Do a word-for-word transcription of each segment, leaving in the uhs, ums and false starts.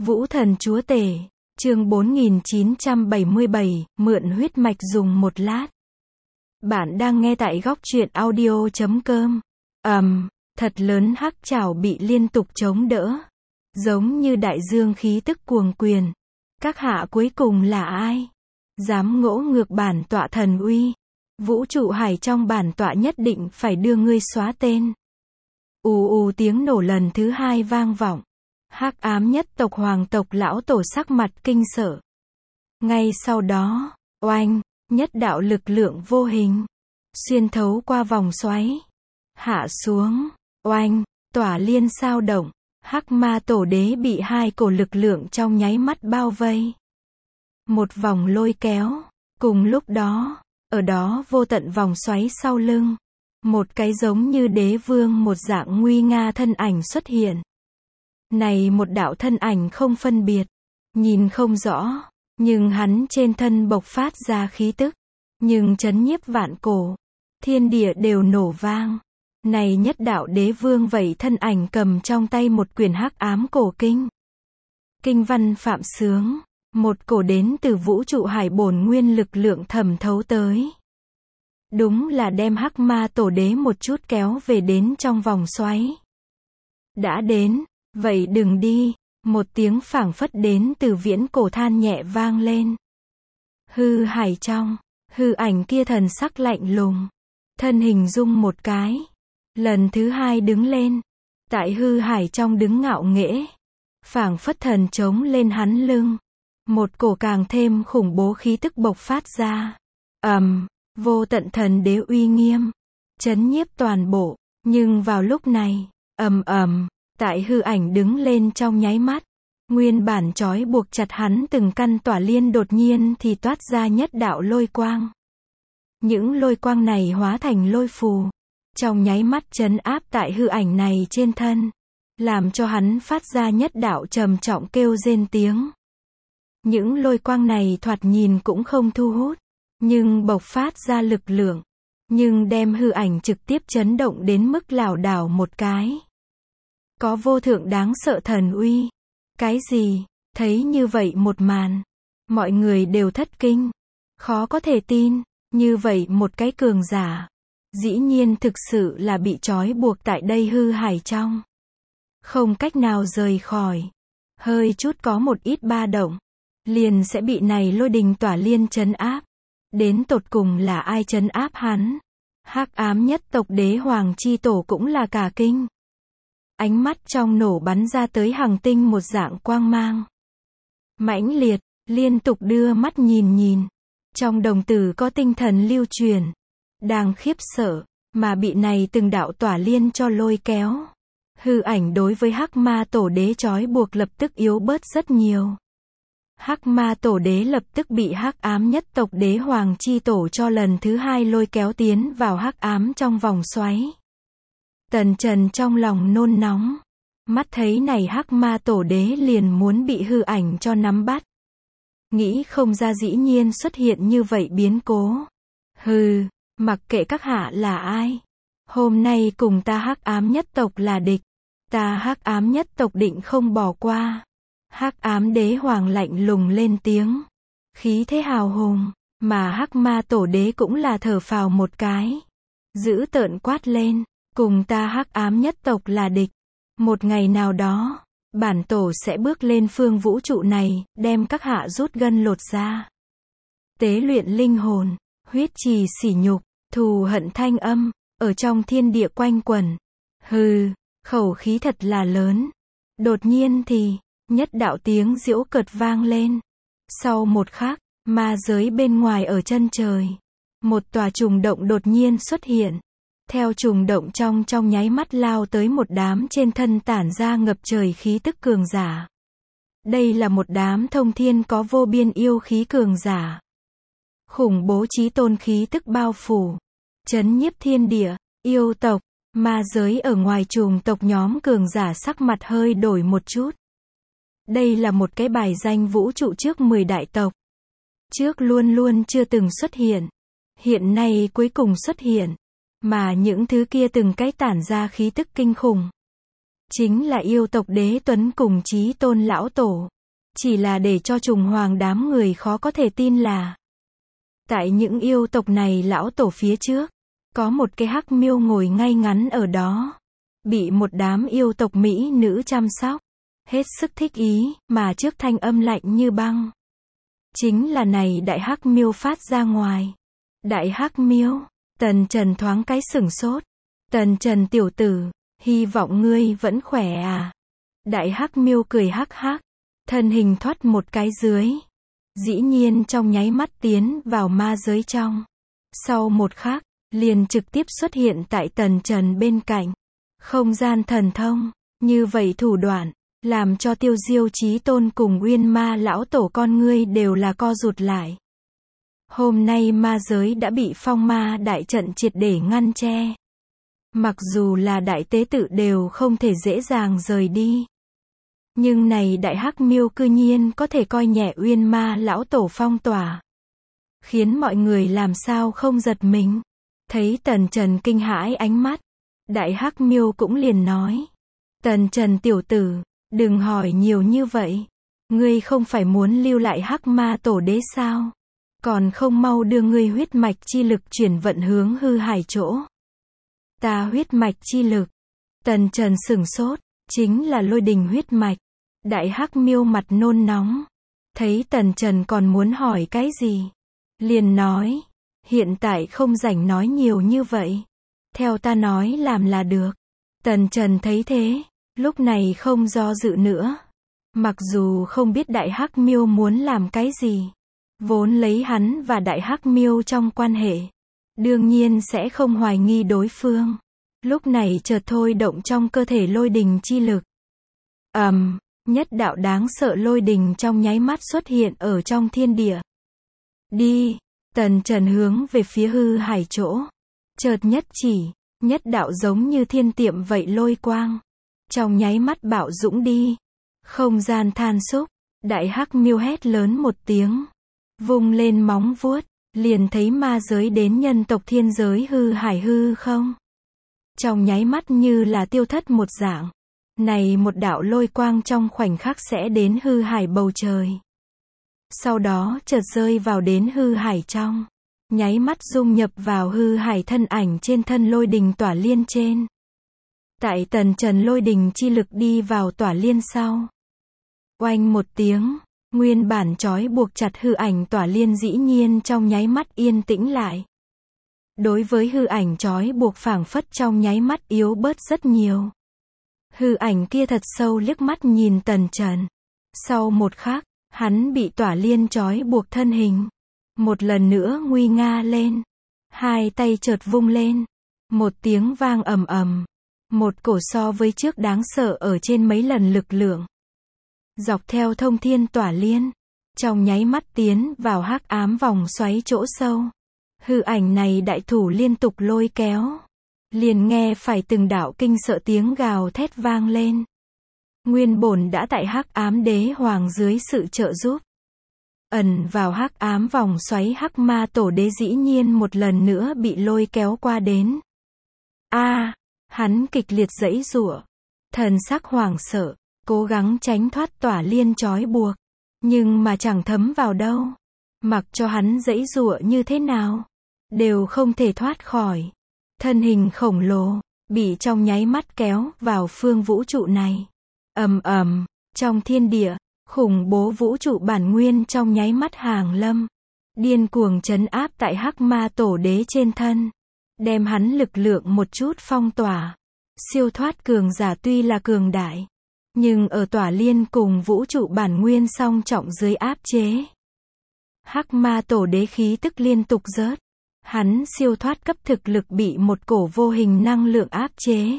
Vũ thần chúa tể, chương bốn nghìn chín trăm bảy mươi bảy, mượn huyết mạch dùng một lát. Bạn đang nghe tại góc truyện audio chấm com. Ầm, um, thật lớn hắc trảo bị liên tục chống đỡ. Giống như đại dương khí tức cuồng quyền. Các hạ cuối cùng là ai? Dám ngỗ ngược bản tọa thần uy. Vũ trụ hải trong bản tọa nhất định phải đưa ngươi xóa tên. Ù ù tiếng nổ lần thứ hai vang vọng. Hắc ám nhất tộc hoàng tộc lão tổ sắc mặt kinh sợ. Ngay sau đó, oanh, nhất đạo lực lượng vô hình, xuyên thấu qua vòng xoáy, hạ xuống, oanh, tỏa liên sao động, hắc ma tổ đế bị hai cổ lực lượng trong nháy mắt bao vây. Một vòng lôi kéo, cùng lúc đó, ở đó vô tận vòng xoáy sau lưng, một cái giống như đế vương một dạng nguy nga thân ảnh xuất hiện. Này một đạo thân ảnh không phân biệt, nhìn không rõ, nhưng hắn trên thân bộc phát ra khí tức, nhưng chấn nhiếp vạn cổ, thiên địa đều nổ vang. Này nhất đạo đế vương vậy thân ảnh cầm trong tay một quyển hắc ám cổ kinh. Kinh văn phạm sướng, một cổ đến từ vũ trụ hải bổn nguyên lực lượng thẩm thấu tới. Đúng là đem hắc ma tổ đế một chút kéo về đến trong vòng xoáy. Đã đến, vậy đừng đi, một tiếng phảng phất đến từ viễn cổ than nhẹ vang lên. Hư hải trong, hư ảnh kia thần sắc lạnh lùng, thân hình rung một cái, lần thứ hai đứng lên, tại hư hải trong đứng ngạo nghễ, phảng phất thần trống lên hắn lưng, một cổ càng thêm khủng bố khí tức bộc phát ra. Ầm, um, vô tận thần đế uy nghiêm, chấn nhiếp toàn bộ, nhưng vào lúc này, ầm ầm, tại hư ảnh đứng lên trong nháy mắt, nguyên bản trói buộc chặt hắn từng căn tỏa liên đột nhiên thì toát ra nhất đạo lôi quang. Những lôi quang này hóa thành lôi phù, trong nháy mắt trấn áp tại hư ảnh này trên thân, làm cho hắn phát ra nhất đạo trầm trọng kêu rên tiếng. Những lôi quang này thoạt nhìn cũng không thu hút, nhưng bộc phát ra lực lượng, nhưng đem hư ảnh trực tiếp chấn động đến mức lảo đảo một cái. Có vô thượng đáng sợ thần uy. Cái gì? Thấy như vậy một màn, mọi người đều thất kinh. Khó có thể tin, như vậy một cái cường giả, dĩ nhiên thực sự là bị trói buộc tại đây hư hải trong. Không cách nào rời khỏi. Hơi chút có một ít ba động, liền sẽ bị này lôi đình tỏa liên trấn áp. Đến tột cùng là ai trấn áp hắn? Hắc ám nhất tộc đế hoàng chi tổ cũng là cả kinh. Ánh mắt trong nổ bắn ra tới hàng tinh một dạng quang mang. Mãnh liệt, liên tục đưa mắt nhìn nhìn. Trong đồng tử có tinh thần lưu truyền. Đang khiếp sợ, mà bị này từng đạo tỏa liên cho lôi kéo. Hư ảnh đối với hắc ma tổ đế trói buộc lập tức yếu bớt rất nhiều. Hắc ma tổ đế lập tức bị hắc ám nhất tộc đế hoàng chi tổ cho lần thứ hai lôi kéo tiến vào hắc ám trong vòng xoáy. Tần Trần trong lòng nôn nóng. Mắt thấy này hắc ma tổ đế liền muốn bị hư ảnh cho nắm bắt. Nghĩ không ra dĩ nhiên xuất hiện như vậy biến cố. Hừ, mặc kệ các hạ là ai. Hôm nay cùng ta hắc ám nhất tộc là địch. Ta hắc ám nhất tộc định không bỏ qua. Hắc ám đế hoàng lạnh lùng lên tiếng. Khí thế hào hùng, mà hắc ma tổ đế cũng là thở phào một cái. Giữ tợn quát lên. Cùng ta hắc ám nhất tộc là địch. Một ngày nào đó, bản tổ sẽ bước lên phương vũ trụ này, đem các hạ rút gân lột ra. Tế luyện linh hồn, huyết trì sỉ nhục, thù hận thanh âm, ở trong thiên địa quanh quẩn. Hừ, khẩu khí thật là lớn. Đột nhiên thì, nhất đạo tiếng giễu cợt vang lên. Sau một khắc, ma giới bên ngoài ở chân trời. Một tòa trùng động đột nhiên xuất hiện. Theo trùng động trong trong nháy mắt lao tới một đám trên thân tản ra ngập trời khí tức cường giả. Đây là một đám thông thiên có vô biên yêu khí cường giả. Khủng bố chí tôn khí tức bao phủ, chấn nhiếp thiên địa, yêu tộc, ma giới ở ngoài trùng tộc nhóm cường giả sắc mặt hơi đổi một chút. Đây là một cái bài danh vũ trụ trước mười đại tộc. Trước luôn luôn chưa từng xuất hiện. Hiện nay cuối cùng xuất hiện. Mà những thứ kia từng cái tản ra khí tức kinh khủng. chính là yêu tộc Đế Tuấn cùng Chí Tôn lão tổ. Chỉ là để cho trùng hoàng đám người khó có thể tin là tại những yêu tộc này lão tổ phía trước, có một cái hắc miêu ngồi ngay ngắn ở đó, bị một đám yêu tộc mỹ nữ chăm sóc, hết sức thích ý, mà trước thanh âm lạnh như băng. Chính là này đại hắc miêu phát ra ngoài. Đại hắc miêu, Tần Trần thoáng cái sửng sốt. Tần Trần tiểu tử, hy vọng ngươi vẫn khỏe à. Đại hắc miêu cười hắc hắc, thân hình thoát một cái dưới. Dĩ nhiên trong nháy mắt tiến vào ma giới trong. Sau một khắc, liền trực tiếp xuất hiện tại Tần Trần bên cạnh. Không gian thần thông, như vậy thủ đoạn, làm cho Tiêu Diêu Chí Tôn cùng Uyên Ma lão tổ con ngươi đều là co rụt lại. Hôm nay ma giới đã bị phong ma đại trận triệt để ngăn che. Mặc dù là đại tế tự đều không thể dễ dàng rời đi. Nhưng này đại hắc miêu cư nhiên có thể coi nhẹ Uyên Ma lão tổ phong tỏa. Khiến mọi người làm sao không giật mình. Thấy Tần Trần kinh hãi ánh mắt. Đại hắc miêu cũng liền nói. Tần Trần tiểu tử, đừng hỏi nhiều như vậy. Ngươi không phải muốn lưu lại hắc ma tổ đế sao? Còn không mau đưa ngươi huyết mạch chi lực chuyển vận hướng hư hải chỗ. Ta huyết mạch chi lực. Tần Trần sửng sốt, chính là lôi đình huyết mạch. Đại hắc miêu mặt nôn nóng. Thấy Tần Trần còn muốn hỏi cái gì? Liền nói, hiện tại không rảnh nói nhiều như vậy. Theo ta nói làm là được. Tần Trần thấy thế, lúc này không do dự nữa. Mặc dù không biết đại hắc miêu muốn làm cái gì. Vốn lấy hắn và đại hắc miêu trong quan hệ. Đương nhiên sẽ không hoài nghi đối phương. Lúc này chợt thôi động trong cơ thể lôi đình chi lực. ầm, um, nhất đạo đáng sợ lôi đình trong nháy mắt xuất hiện ở trong thiên địa. Đi, Tần Trần hướng về phía hư hải chỗ. Chợt nhất chỉ, nhất đạo giống như thiên tiệm vậy lôi quang. Trong nháy mắt bạo dũng đi. Không gian than xúc, đại hắc miêu hét lớn một tiếng. Vung lên móng vuốt, liền thấy ma giới đến nhân tộc thiên giới hư hải hư không. Trong nháy mắt như là tiêu thất một dạng. Này một đạo lôi quang trong khoảnh khắc sẽ đến hư hải bầu trời. Sau đó chợt rơi vào đến hư hải trong. Nháy mắt dung nhập vào hư hải thân ảnh trên thân lôi đình tỏa liên trên. Tại Tần Trần lôi đình chi lực đi vào tỏa liên sau. Oanh một tiếng, nguyên bản trói buộc chặt hư ảnh tỏa liên dĩ nhiên trong nháy mắt yên tĩnh lại. Đối với hư ảnh trói buộc phảng phất trong nháy mắt yếu bớt rất nhiều. Hư ảnh kia thật sâu liếc mắt nhìn Tần Trần. Sau một khắc, hắn bị tỏa liên trói buộc thân hình. Một lần nữa nguy nga lên. Hai tay chợt vung lên. Một tiếng vang ầm ầm. Một cổ so với trước đáng sợ ở trên mấy lần lực lượng. Dọc theo thông thiên tỏa liên. Trong nháy mắt tiến vào hắc ám vòng xoáy chỗ sâu. Hư ảnh này đại thủ liên tục lôi kéo. Liền nghe phải từng đạo kinh sợ tiếng gào thét vang lên. Nguyên bổn đã tại hắc ám đế hoàng dưới sự trợ giúp. Ẩn vào hắc ám vòng xoáy hắc ma tổ đế dĩ nhiên một lần nữa bị lôi kéo qua đến. A, à, hắn kịch liệt giãy giụa, thần sắc hoảng sợ, cố gắng tránh thoát tỏa liên trói buộc, nhưng mà chẳng thấm vào đâu. Mặc cho hắn giãy giụa như thế nào, đều không thể thoát khỏi. Thân hình khổng lồ bị trong nháy mắt kéo vào phương vũ trụ này. Ầm ầm, trong thiên địa, khủng bố vũ trụ bản nguyên trong nháy mắt hàng lâm, điên cuồng trấn áp tại hắc ma tổ đế trên thân, đem hắn lực lượng một chút phong tỏa. Siêu thoát cường giả tuy là cường đại, nhưng ở tỏa liên cùng vũ trụ bản nguyên song trọng dưới áp chế. Hắc ma tổ đế khí tức liên tục rớt, hắn siêu thoát cấp thực lực bị một cổ vô hình năng lượng áp chế.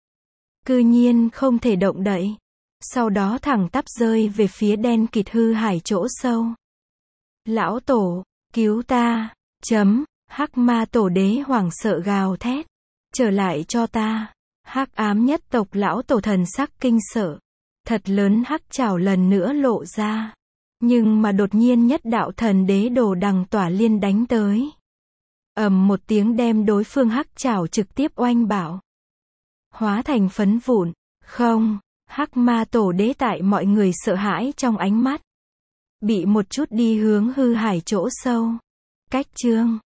Cư nhiên không thể động đậy. Sau đó thẳng tắp rơi về phía đen kịt hư hải chỗ sâu. Lão tổ, cứu ta, chấm, hắc ma tổ đế hoảng sợ gào thét. Trở lại cho ta. Hắc ám nhất tộc lão tổ thần sắc kinh sợ. Thật lớn hắc trảo lần nữa lộ ra. Nhưng mà đột nhiên nhất đạo thần đế đồ đằng tỏa liên đánh tới. Ầm một tiếng đem đối phương hắc trảo trực tiếp oanh bạo. Hóa thành phấn vụn. Không, hắc ma tổ đế tại mọi người sợ hãi trong ánh mắt. Bị một chút đi hướng hư hải chỗ sâu. Cách chương